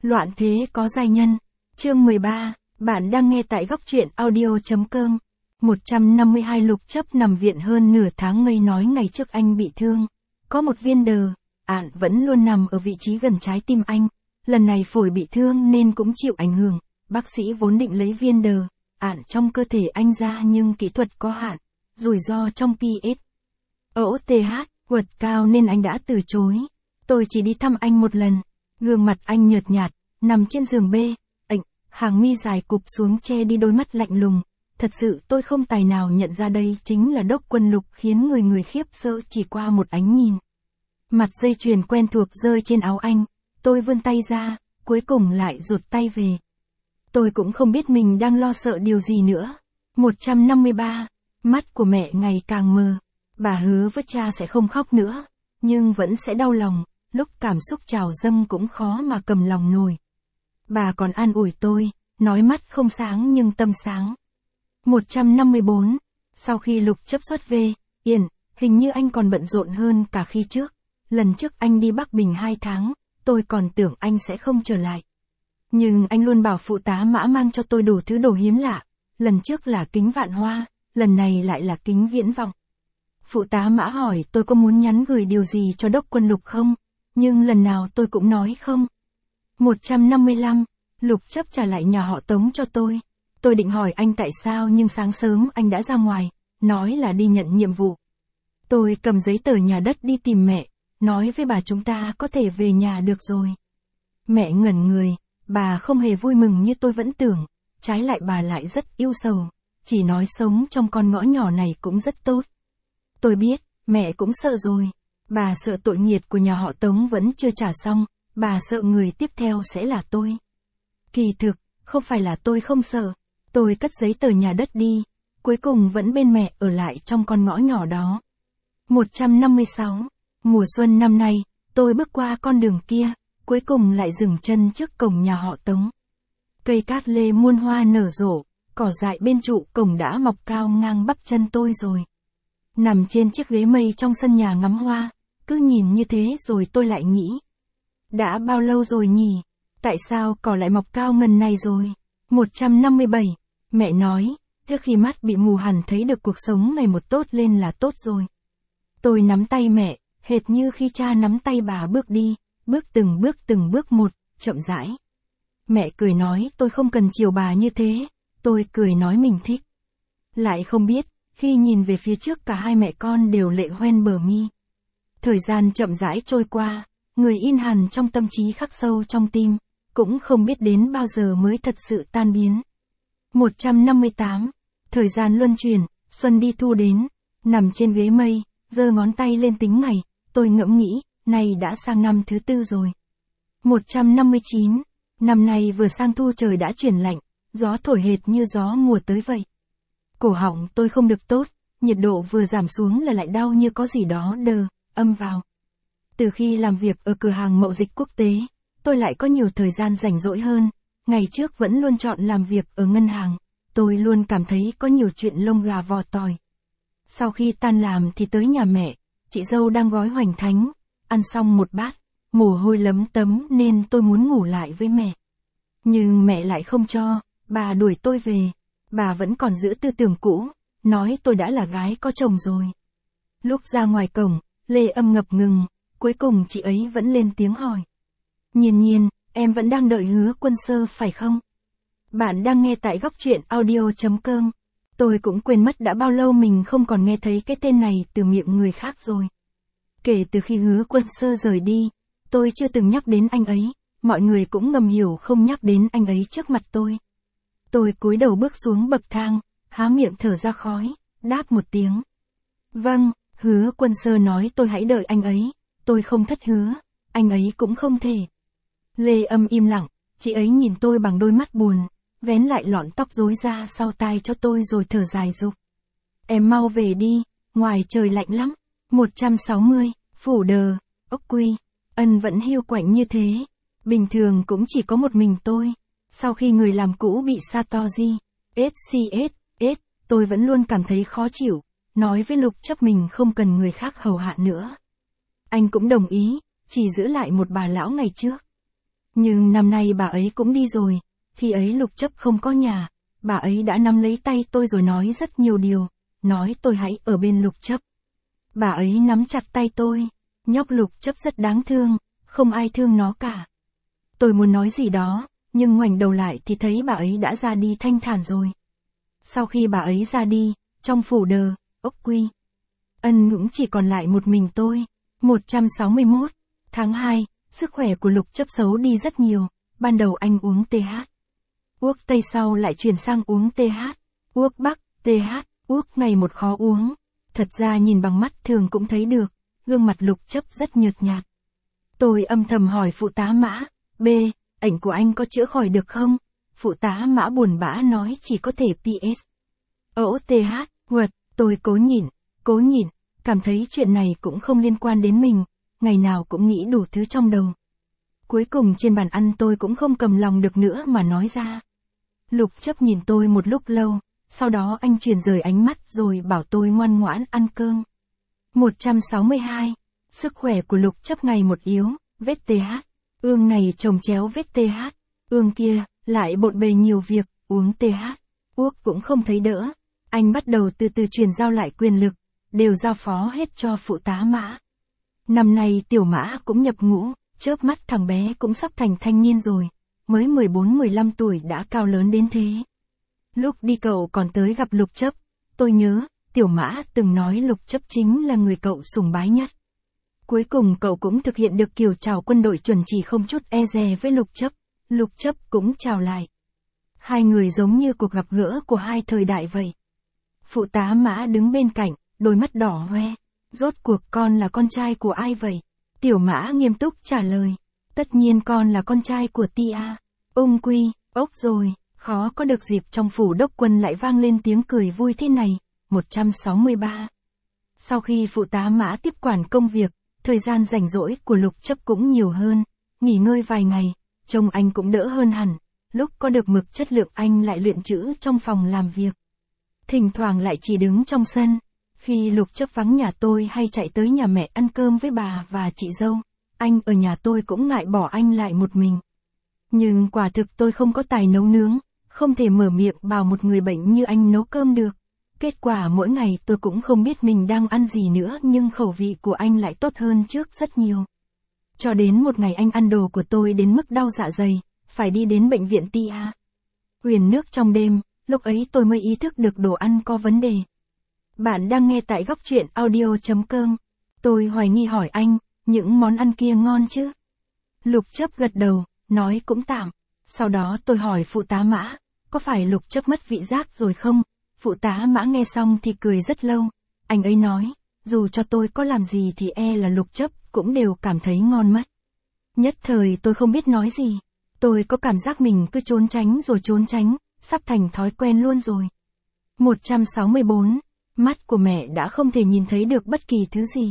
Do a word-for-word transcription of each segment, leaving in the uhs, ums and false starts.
Loạn thế có giai nhân. Chương mười ba, bạn đang nghe tại góc truyện audio.com. một trăm năm mươi hai Lục Chấp nằm viện hơn nửa tháng ngây nói ngày trước anh bị thương. Có một viên đờ, ạn vẫn luôn nằm ở vị trí gần trái tim anh. Lần này phổi bị thương nên cũng chịu ảnh hưởng. Bác sĩ vốn định lấy viên đờ, ạn trong cơ thể anh ra nhưng kỹ thuật có hạn. Rủi ro trong pê ét. Ở o tê hát, quật cao nên anh đã từ chối. Tôi chỉ đi thăm anh một lần. Gương mặt anh nhợt nhạt, nằm trên giường bê, ảnh, hàng mi dài cụp xuống che đi đôi mắt lạnh lùng. Thật sự tôi không tài nào nhận ra đây chính là Đốc Quân Lục khiến người người khiếp sợ chỉ qua một ánh nhìn. Mặt dây chuyền quen thuộc rơi trên áo anh, tôi vươn tay ra, cuối cùng lại rụt tay về. Tôi cũng không biết mình đang lo sợ điều gì nữa. một trăm năm mươi ba, mắt của mẹ ngày càng mờ. Bà hứa với cha sẽ không khóc nữa, nhưng vẫn sẽ đau lòng, lúc cảm xúc trào dâng cũng khó mà cầm lòng nổi. Bà còn an ủi tôi, nói mắt không sáng nhưng tâm sáng. một trăm năm mươi bốn, sau khi Lục Chấp xuất về, Yên, hình như anh còn bận rộn hơn cả khi trước. Lần trước anh đi Bắc Bình hai tháng, tôi còn tưởng anh sẽ không trở lại. Nhưng anh luôn bảo phụ tá Mã mang cho tôi đủ thứ đồ hiếm lạ. Lần trước là kính vạn hoa, lần này lại là kính viễn vọng. Phụ tá Mã hỏi tôi có muốn nhắn gửi điều gì cho Đốc Quân Lục không, nhưng lần nào tôi cũng nói không. một trăm năm mươi lăm, Lục Chấp trả lại nhà họ Tống cho tôi. Tôi định hỏi anh tại sao nhưng sáng sớm anh đã ra ngoài, nói là đi nhận nhiệm vụ. Tôi cầm giấy tờ nhà đất đi tìm mẹ, nói với bà chúng ta có thể về nhà được rồi. Mẹ ngẩn người, bà không hề vui mừng như tôi vẫn tưởng, trái lại bà lại rất yêu sầu, chỉ nói sống trong con ngõ nhỏ này cũng rất tốt. Tôi biết, mẹ cũng sợ rồi, bà sợ tội nghiệt của nhà họ Tống vẫn chưa trả xong, bà sợ người tiếp theo sẽ là tôi. Kỳ thực, không phải là tôi không sợ, tôi cất giấy tờ nhà đất đi, cuối cùng vẫn bên mẹ ở lại trong con ngõ nhỏ đó. một trăm năm mươi sáu, mùa xuân năm nay, tôi bước qua con đường kia, cuối cùng lại dừng chân trước cổng nhà họ Tống. Cây cát lê muôn hoa nở rộ, cỏ dại bên trụ cổng đã mọc cao ngang bắp chân tôi rồi. Nằm trên chiếc ghế mây trong sân nhà ngắm hoa, cứ nhìn như thế rồi tôi lại nghĩ. Đã bao lâu rồi nhỉ? Tại sao cỏ lại mọc cao ngần này rồi? một trăm năm mươi bảy, mẹ nói, trước khi mắt bị mù hẳn thấy được cuộc sống ngày một tốt lên là tốt rồi. Tôi nắm tay mẹ, hệt như khi cha nắm tay bà bước đi, bước từng bước từng bước một, chậm rãi. Mẹ cười nói tôi không cần chiều bà như thế, tôi cười nói mình thích. Lại không biết, khi nhìn về phía trước cả hai mẹ con đều lệ hoen bờ mi. Thời gian chậm rãi trôi qua, người in hằn trong tâm trí khắc sâu trong tim, cũng không biết đến bao giờ mới thật sự tan biến. một trăm năm mươi tám, thời gian luân chuyển, xuân đi thu đến, nằm trên ghế mây, giơ ngón tay lên tính ngày, tôi ngẫm nghĩ, nay đã sang năm thứ tư rồi. một trăm năm mươi chín, năm nay vừa sang thu trời đã chuyển lạnh, gió thổi hệt như gió mùa tới vậy. Cổ họng tôi không được tốt, nhiệt độ vừa giảm xuống là lại đau như có gì đó đờ, âm vào. Từ khi làm việc ở cửa hàng mậu dịch quốc tế, tôi lại có nhiều thời gian rảnh rỗi hơn, ngày trước vẫn luôn chọn làm việc ở ngân hàng, tôi luôn cảm thấy có nhiều chuyện lông gà vò tỏi. Sau khi tan làm thì tới nhà mẹ, chị dâu đang gói hoành thánh, ăn xong một bát, mồ hôi lấm tấm nên tôi muốn ngủ lại với mẹ. Nhưng mẹ lại không cho, bà đuổi tôi về, bà vẫn còn giữ tư tưởng cũ, nói tôi đã là gái có chồng rồi. Lúc ra ngoài cổng, Lê Âm ngập ngừng, cuối cùng chị ấy vẫn lên tiếng hỏi. Nhiên Nhiên, em vẫn đang đợi Hứa Quân Sơ phải không? Bạn đang nghe tại góc truyện audio.com. Tôi cũng quên mất đã bao lâu mình không còn nghe thấy cái tên này từ miệng người khác rồi. Kể từ khi Hứa Quân Sơ rời đi, tôi chưa từng nhắc đến anh ấy, mọi người cũng ngầm hiểu không nhắc đến anh ấy trước mặt tôi. Tôi cúi đầu bước xuống bậc thang, há miệng thở ra khói, đáp một tiếng. Vâng, Hứa Quân Sơ nói tôi hãy đợi anh ấy, tôi không thất hứa, anh ấy cũng không thể. Lê Âm im lặng, chị ấy nhìn tôi bằng đôi mắt buồn, vén lại lọn tóc rối ra sau tai cho tôi rồi thở dài dục. Em mau về đi, ngoài trời lạnh lắm. một trăm sáu mươi, Phủ Đờ, ốc quy, Ân vẫn hiu quạnh như thế. Bình thường cũng chỉ có một mình tôi. Sau khi người làm cũ bị Satoshi, ét xê ét, ét, tôi vẫn luôn cảm thấy khó chịu, nói với Lục Chấp mình không cần người khác hầu hạ nữa. Anh cũng đồng ý, chỉ giữ lại một bà lão ngày trước. Nhưng năm nay bà ấy cũng đi rồi, khi ấy Lục Chấp không có nhà, bà ấy đã nắm lấy tay tôi rồi nói rất nhiều điều, nói tôi hãy ở bên Lục Chấp. Bà ấy nắm chặt tay tôi, nhóc Lục Chấp rất đáng thương, không ai thương nó cả. Tôi muốn nói gì đó, nhưng ngoảnh đầu lại thì thấy bà ấy đã ra đi thanh thản rồi. Sau khi bà ấy ra đi, trong phủ đờ, ốc quy, ân cũng chỉ còn lại một mình tôi. một trăm sáu mươi mốt, tháng hai, sức khỏe của Lục Chấp xấu đi rất nhiều, ban đầu anh uống tê hát. Uốc Tây sau lại chuyển sang uống tê hát, uốc Bắc, tê hát, uốc ngày một khó uống. Thật ra nhìn bằng mắt thường cũng thấy được, gương mặt Lục Chấp rất nhợt nhạt. Tôi âm thầm hỏi phụ tá Mã, B, ảnh của anh có chữa khỏi được không? Phụ tá Mã buồn bã nói chỉ có thể pê ét. Ổ tê hát, quật, tôi cố nhịn, cố nhịn, cảm thấy chuyện này cũng không liên quan đến mình, ngày nào cũng nghĩ đủ thứ trong đầu. Cuối cùng trên bàn ăn tôi cũng không cầm lòng được nữa mà nói ra. Lục Chấp nhìn tôi một lúc lâu, sau đó anh chuyển rời ánh mắt rồi bảo tôi ngoan ngoãn ăn cơm. một trăm sáu mươi hai, sức khỏe của Lục Chấp ngày một yếu, vết tê hát. Ương này chồng chéo vết tê hát, ương kia, lại bộn bề nhiều việc, uống tê hát, uốc cũng không thấy đỡ. Anh bắt đầu từ từ chuyển giao lại quyền lực, đều giao phó hết cho phụ tá Mã. Năm nay tiểu Mã cũng nhập ngũ, chớp mắt thằng bé cũng sắp thành thanh niên rồi, mới mười bốn mười lăm tuổi đã cao lớn đến thế. Lúc đi cậu còn tới gặp Lục Chấp, tôi nhớ, tiểu Mã từng nói Lục Chấp chính là người cậu sùng bái nhất. Cuối cùng cậu cũng thực hiện được kiểu chào quân đội chuẩn chỉ không chút e dè với Lục Chấp, Lục Chấp cũng chào lại. Hai người giống như cuộc gặp gỡ của hai thời đại vậy. Phụ tá Mã đứng bên cạnh, đôi mắt đỏ hoe. Rốt cuộc con là con trai của ai vậy? Tiểu Mã nghiêm túc trả lời. Tất nhiên con là con trai của Tia. Ung quy, ốc rồi, khó có được dịp trong phủ đốc quân lại vang lên tiếng cười vui thế này. một trăm sáu mươi ba. Sau khi phụ tá Mã tiếp quản công việc, thời gian rảnh rỗi của Lục Chấp cũng nhiều hơn. Nghỉ ngơi vài ngày, trông anh cũng đỡ hơn hẳn. Lúc có được mực chất lượng anh lại luyện chữ trong phòng làm việc. Thỉnh thoảng lại chỉ đứng trong sân. Khi Lục Chấp vắng nhà tôi hay chạy tới nhà mẹ ăn cơm với bà và chị dâu, anh ở nhà tôi cũng ngại bỏ anh lại một mình. Nhưng quả thực tôi không có tài nấu nướng, không thể mở miệng bảo một người bệnh như anh nấu cơm được. Kết quả mỗi ngày tôi cũng không biết mình đang ăn gì nữa nhưng khẩu vị của anh lại tốt hơn trước rất nhiều. Cho đến một ngày anh ăn đồ của tôi đến mức đau dạ dày, phải đi đến bệnh viện Tia. Huyền nước trong đêm, lúc ấy tôi mới ý thức được đồ ăn có vấn đề. Bạn đang nghe tại góc truyện audio chấm com. Tôi hoài nghi hỏi anh, những món ăn kia ngon chứ? Lục Chấp gật đầu, nói cũng tạm. Sau đó tôi hỏi phụ tá Mã, có phải Lục Chấp mất vị giác rồi không? Phụ tá Mã nghe xong thì cười rất lâu. Anh ấy nói, dù cho tôi có làm gì thì e là Lục Chấp cũng đều cảm thấy ngon mất. Nhất thời tôi không biết nói gì. Tôi có cảm giác mình cứ trốn tránh rồi trốn tránh, sắp thành thói quen luôn rồi. một trăm sáu mươi bốn. Mắt của mẹ đã không thể nhìn thấy được bất kỳ thứ gì.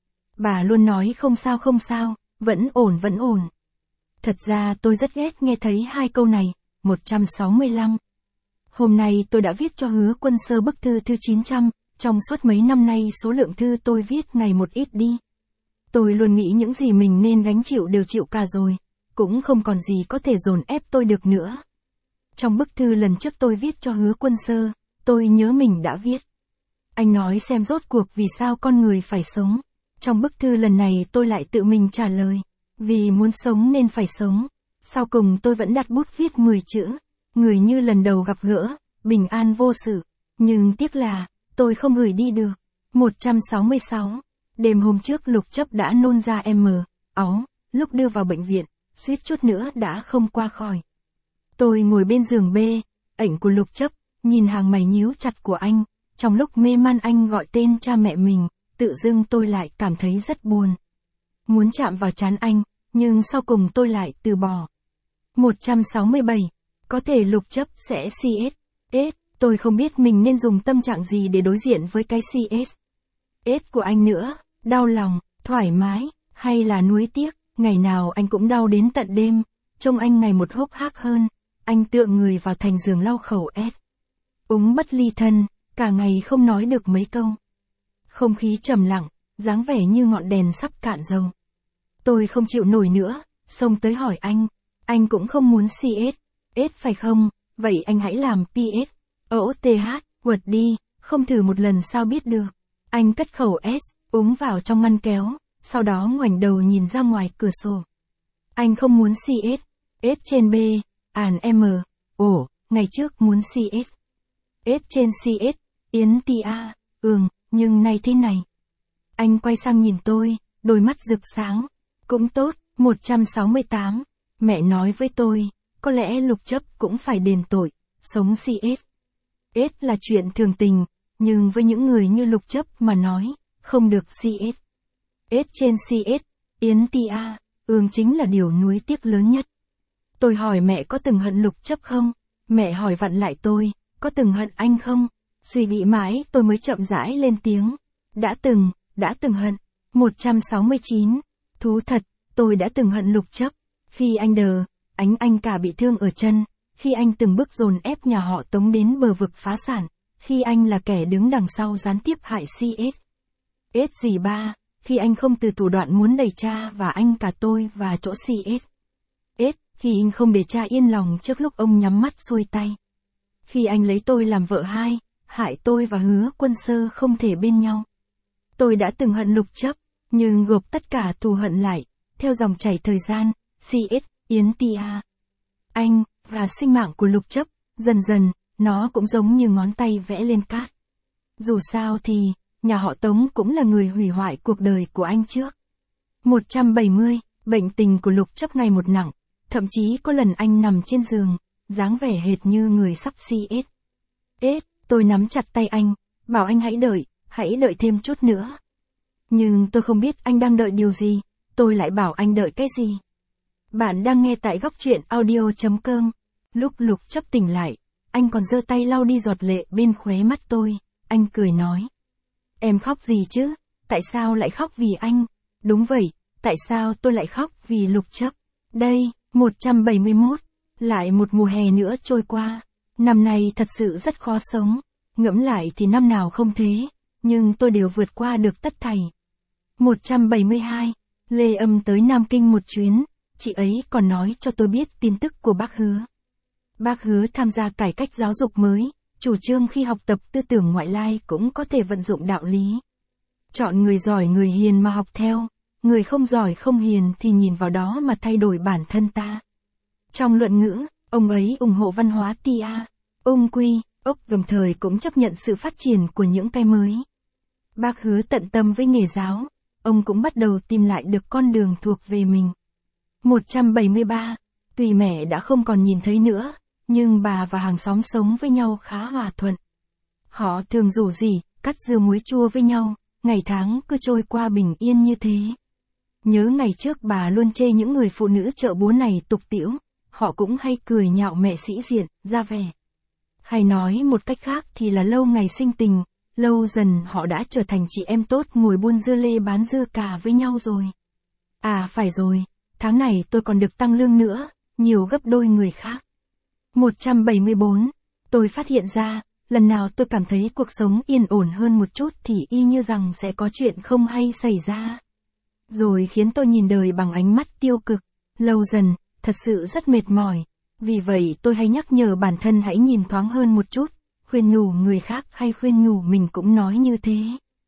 Bà luôn nói không sao không sao, vẫn ổn vẫn ổn. Thật ra tôi rất ghét nghe thấy hai câu này. một trăm sáu mươi lăm. Hôm nay tôi đã viết cho Hứa Quân Sơ bức thư thứ chín trăm, trong suốt mấy năm nay số lượng thư tôi viết ngày một ít đi. Tôi luôn nghĩ những gì mình nên gánh chịu đều chịu cả rồi, cũng không còn gì có thể dồn ép tôi được nữa. Trong bức thư lần trước tôi viết cho Hứa Quân Sơ, tôi nhớ mình đã viết. Anh nói xem rốt cuộc vì sao con người phải sống. Trong bức thư lần này tôi lại tự mình trả lời. Vì muốn sống nên phải sống. Sau cùng tôi vẫn đặt bút viết mười chữ. Người như lần đầu gặp gỡ, bình an vô sự. Nhưng tiếc là, tôi không gửi đi được. một trăm sáu mươi sáu. Đêm hôm trước Lục Chấp đã nôn ra M, áu, lúc đưa vào bệnh viện, suýt chút nữa đã không qua khỏi. Tôi ngồi bên giường B, ảnh của Lục Chấp, nhìn hàng mày nhíu chặt của anh. Trong lúc mê man anh gọi tên cha mẹ mình, tự dưng tôi lại cảm thấy rất buồn. Muốn chạm vào trán anh, nhưng sau cùng tôi lại từ bỏ. một trăm sáu mươi bảy. Có thể Lục Chấp sẽ xê ét. S, tôi không biết mình nên dùng tâm trạng gì để đối diện với cái xê ét. S của anh nữa, đau lòng, thoải mái, hay là nuối tiếc, ngày nào anh cũng đau đến tận đêm, trông anh ngày một hốc hác hơn, anh tựa người vào thành giường lau khẩu S. Úng bất ly thân, cả ngày không nói được mấy câu. Không khí trầm lặng, dáng vẻ như ngọn đèn sắp cạn dầu. Tôi không chịu nổi nữa, xông tới hỏi anh, Anh cũng không muốn xê ét, S phải không? Vậy anh hãy làm pê ét, o tê hát, Word đi, không thử một lần sao biết được. Anh cất khẩu S, úng vào trong ngăn kéo, sau đó ngoảnh đầu nhìn ra ngoài cửa sổ. Anh không muốn xê ét, S trên B, àn M, ồ, ngày trước muốn xê ét. S trên xê ét, Yến Ti A, ừm, nhưng nay thế này. Anh quay sang nhìn tôi, đôi mắt rực sáng. Cũng tốt, một trăm sáu mươi tám. Mẹ nói với tôi, có lẽ Lục Chấp cũng phải đền tội, sống xê ét. S là chuyện thường tình, nhưng với những người như Lục Chấp mà nói, không được xê ét. S trên xê ét, Yến Ti A, ương chính là điều nuối tiếc lớn nhất. Tôi hỏi mẹ có từng hận Lục Chấp không? Mẹ hỏi vặn lại tôi, có từng hận anh không? Suy nghĩ mãi tôi mới chậm rãi lên tiếng. Đã từng, đã từng hận. một trăm sáu mươi chín. Thú thật, tôi đã từng hận Lục Chấp. Khi anh đờ, ánh anh cả bị thương ở chân. Khi anh từng bước dồn ép nhà họ Tống đến bờ vực phá sản. Khi anh là kẻ đứng đằng sau gián tiếp hại xê ét. S gì ba, khi anh không từ thủ đoạn muốn đẩy cha và anh cả tôi và chỗ xê ét. S, khi anh không để cha yên lòng trước lúc ông nhắm mắt xuôi tay. Khi anh lấy tôi làm vợ hai, hại tôi và Hứa Quân Sơ không thể bên nhau. Tôi đã từng hận Lục Chấp, nhưng gộp tất cả thù hận lại, theo dòng chảy thời gian, xê ét, Yến Ti A. Anh, và sinh mạng của Lục Chấp, dần dần, nó cũng giống như ngón tay vẽ lên cát. Dù sao thì, nhà họ Tống cũng là người hủy hoại cuộc đời của anh trước. một trăm bảy mươi, bệnh tình của Lục Chấp ngày một nặng, thậm chí có lần anh nằm trên giường, dáng vẻ hệt như người sắp xê ét. S, tôi nắm chặt tay anh, bảo anh hãy đợi, hãy đợi thêm chút nữa. Nhưng tôi không biết anh đang đợi điều gì, tôi lại bảo anh đợi cái gì. Bạn đang nghe tại góc truyện audio chấm com. Lúc Lục Chấp tỉnh lại, anh còn giơ tay lau đi giọt lệ bên khóe mắt tôi, anh cười nói. Em khóc gì chứ, tại sao lại khóc vì anh? Đúng vậy, tại sao tôi lại khóc vì Lục Chấp? Đây, một trăm bảy mươi mốt, lại một mùa hè nữa trôi qua. Năm nay thật sự rất khó sống, ngẫm lại thì năm nào không thế, nhưng tôi đều vượt qua được tất thảy. một trăm bảy mươi hai, Lê Âm tới Nam Kinh một chuyến, chị ấy còn nói cho tôi biết tin tức của bác Hứa. Bác Hứa tham gia cải cách giáo dục mới, chủ trương khi học tập tư tưởng ngoại lai cũng có thể vận dụng đạo lý. Chọn người giỏi người hiền mà học theo, người không giỏi không hiền thì nhìn vào đó mà thay đổi bản thân ta. Trong luận ngữ, ông ấy ủng hộ văn hóa Ti A, ung quy, ốc đồng thời cũng chấp nhận sự phát triển của những cái mới. Bác Hứa tận tâm với nghề giáo, ông cũng bắt đầu tìm lại được con đường thuộc về mình. một trăm bảy mươi ba, tuy mẹ đã không còn nhìn thấy nữa, nhưng bà và hàng xóm sống với nhau khá hòa thuận. Họ thường rủ rỉ, cắt dưa muối chua với nhau, ngày tháng cứ trôi qua bình yên như thế. Nhớ ngày trước bà luôn chê những người phụ nữ chợ búa này tục tĩu, họ cũng hay cười nhạo mẹ sĩ diện, ra vẻ. Hay nói một cách khác thì là lâu ngày sinh tình, lâu dần họ đã trở thành chị em tốt ngồi buôn dưa lê bán dưa cà với nhau rồi. À phải rồi, tháng này tôi còn được tăng lương nữa, nhiều gấp đôi người khác. một trăm bảy mươi bốn, tôi phát hiện ra, lần nào tôi cảm thấy cuộc sống yên ổn hơn một chút thì y như rằng sẽ có chuyện không hay xảy ra. Rồi khiến tôi nhìn đời bằng ánh mắt tiêu cực, lâu dần, thật sự rất mệt mỏi. Vì vậy tôi hay nhắc nhở bản thân hãy nhìn thoáng hơn một chút, khuyên nhủ người khác hay khuyên nhủ mình cũng nói như thế.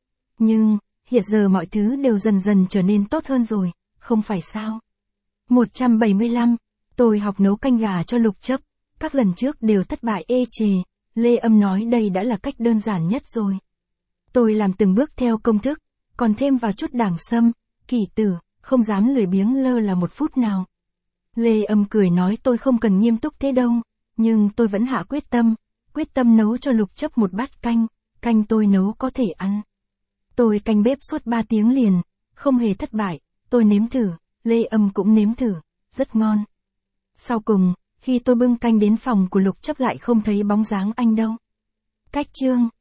Nhưng, hiện giờ mọi thứ đều dần dần trở nên tốt hơn rồi, không phải sao? một trăm bảy mươi lăm, tôi học nấu canh gà cho Lục Chấp, các lần trước đều thất bại ê chề, Lê Âm nói đây đã là cách đơn giản nhất rồi. Tôi làm từng bước theo công thức, còn thêm vào chút đảng sâm, kỳ tử, không dám lười biếng lơ là một phút nào. Lê Âm cười nói tôi không cần nghiêm túc thế đâu, nhưng tôi vẫn hạ quyết tâm, quyết tâm nấu cho Lục Chấp một bát canh, canh tôi nấu có thể ăn. Tôi canh bếp suốt ba tiếng liền, không hề thất bại, tôi nếm thử, Lê Âm cũng nếm thử, rất ngon. Sau cùng, khi tôi bưng canh đến phòng của Lục Chấp lại không thấy bóng dáng anh đâu. Cách chương